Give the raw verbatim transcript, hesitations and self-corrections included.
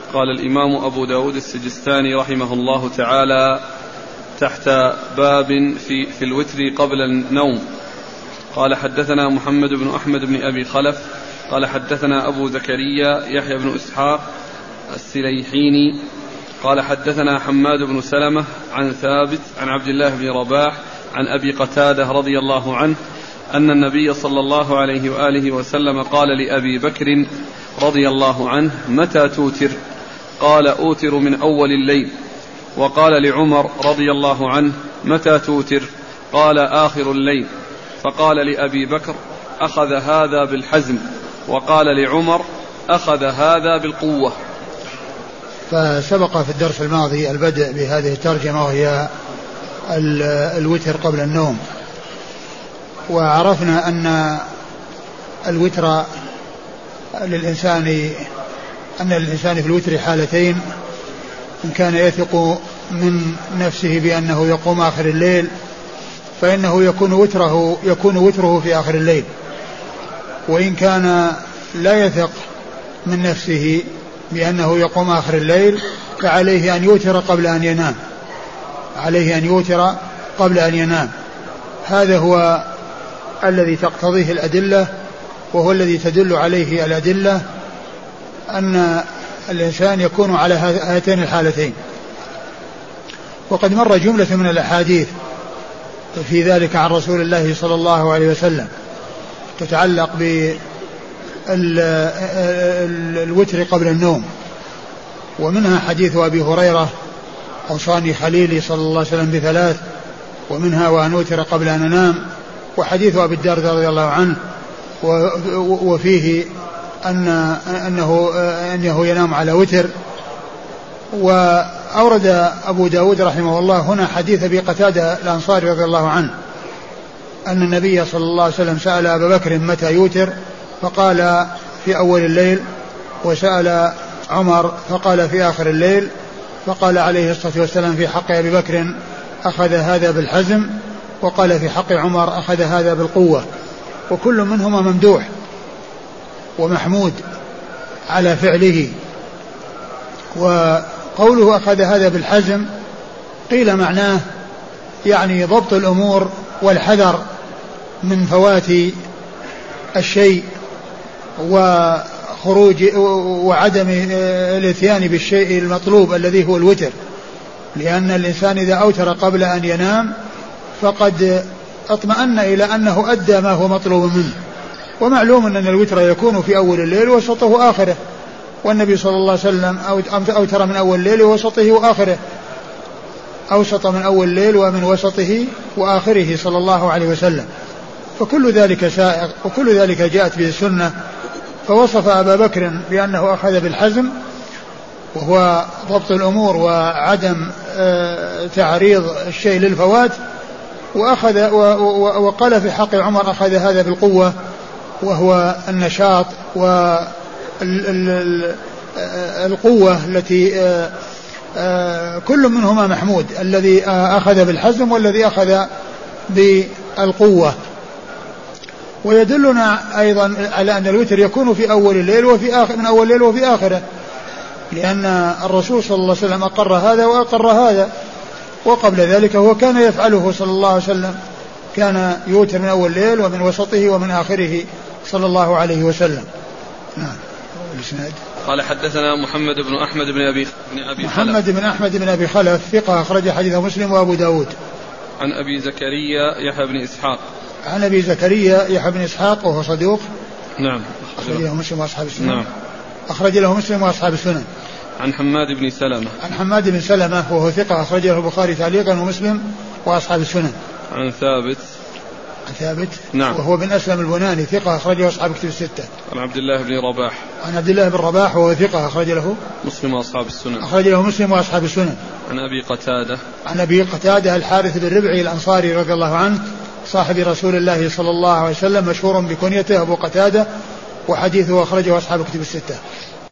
قال الإمام أبو داود السجستاني رحمه الله تعالى تحت باب في, في الوتر قبل النوم. قال حدثنا محمد بن أحمد بن أبي خلف قال حدثنا أبو زكريا يحيى بن إسحاق السليحيني قال حدثنا حماد بن سلمة عن ثابت عن عبد الله بن رباح عن أبي قتادة رضي الله عنه أن النبي صلى الله عليه وآله وسلم قال لأبي بكر رضي الله عنه متى توتر؟ قال أوتر من أول الليل. وقال لعمر رضي الله عنه متى توتر؟ قال آخر الليل. فقال لأبي بكر أخذ هذا بالحزم، وقال لعمر أخذ هذا بالقوة. فسبق في الدرس الماضي البدء بهذه الترجمة وهي الوتر قبل النوم، وعرفنا أن الوتر للإنسان أن للإنسان في الوتر حالتين: إن كان يثق من نفسه بأنه يقوم آخر الليل فإنه يكون وتره يكون وتره في آخر الليل، وإن كان لا يثق من نفسه بأنه يقوم آخر الليل فعليه أن يوتر قبل أن ينام عليه أن يوتر قبل أن ينام. هذا هو الذي تقتضيه الأدلة، وهو الذي تدل عليه الأدلة أن الإنسان يكون على هاتين الحالتين. وقد مر جملة من الأحاديث في ذلك عن رسول الله صلى الله عليه وسلم تتعلق بالوتر قبل النوم، ومنها حديث أبي هريرة أوصاني خليلي صلى الله عليه وسلم بثلاث، ومنها وأن أوتر قبل أن أنام، وحديث أبي الدرداء رضي الله عنه وفيه أن أنه, أنه ينام على وتر. وأورد أبو داود رحمه الله هنا حديث أبي قتادة الأنصاري رضي الله عنه أن النبي صلى الله عليه وسلم سأل أبا بكر متى يوتر فقال في أول الليل، وسأل عمر فقال في آخر الليل، فقال عليه الصلاة والسلام في حق أبي بكر أخذ هذا بالحزم، وقال في حق عمر أخذ هذا بالقوة، وكل منهما ممدوح ومحمود على فعله. وقوله أخذ هذا بالحزم قيل معناه يعني ضبط الأمور والحذر من فوات الشيء وخروج وعدم الاتيان بالشيء المطلوب الذي هو الوتر، لأن الإنسان إذا أوتر قبل أن ينام فقد اطمأن إلى أنه أدى ما هو مطلوب منه. ومعلوم أن الوتر يكون في أول الليل ووسطه آخره، والنبي صلى الله عليه وسلم أوتر من أول الليل ووسطه وآخره، أوسط من أول الليل ومن وسطه وآخره صلى الله عليه وسلم. فكل ذلك سائق، وكل ذلك جاءت به السنة. فوصف أبا بكر بأنه أخذ بالحزم، وهو ضبط الأمور وعدم تعريض الشيء للفوات، وأخذ وقال في حق عمر أخذ هذا بالقوة، وهو النشاط والقوة التي كل منهما محمود، الذي أخذ بالحزم والذي أخذ بالقوة. ويدلنا أيضا على أن الوتر يكون في أول الليل وفي آخر من أول الليل وفي آخره، لأن الرسول صلى الله عليه وسلم أقر هذا وأقر هذا، وقبل ذلك هو كان يفعله صلى الله عليه وسلم، كان يوتر من أول الليل ومن وسطه ومن آخره صلى الله عليه وسلم. نعم. قال حدثنا محمد بن أحمد بن أبي بن أبي محمد خلف. بن أحمد بن أبي خلف ثقة أخرج حديث مسلم وأبو داود. عن أبي زكريا يحيى بن إسحاق. عن أبي زكريا يحيى بن إسحاق وهو صدوق. نعم. أخرج له مسلم وأصحاب السنن. نعم. أخرج له مسلم وأصحاب السنن. عن حماد بن سلمة. عن حماد بن سلمة وهو ثقة أخرج له البخاري تعليقا ومسلم وأصحاب السنن. عن ثابت. عن ثابت. نعم. وهو بن أسلم البناني ثقة أخرجه أصحاب كتب الستة. عن عبد الله بن رباح. عن عبد الله بن رباح وهو ثقة أخرج له مسلم وأصحاب السنن. أخرج له مسلم وأصحاب السنن. عن أبي قتادة. عن أبي قتادة الحارث بن ربعي الأنصاري رضي الله عنه صاحب رسول الله صلى الله عليه وسلم، مشهور بكنيته أبو قتادة، وحديثه أخرجه أصحاب كتب الستة.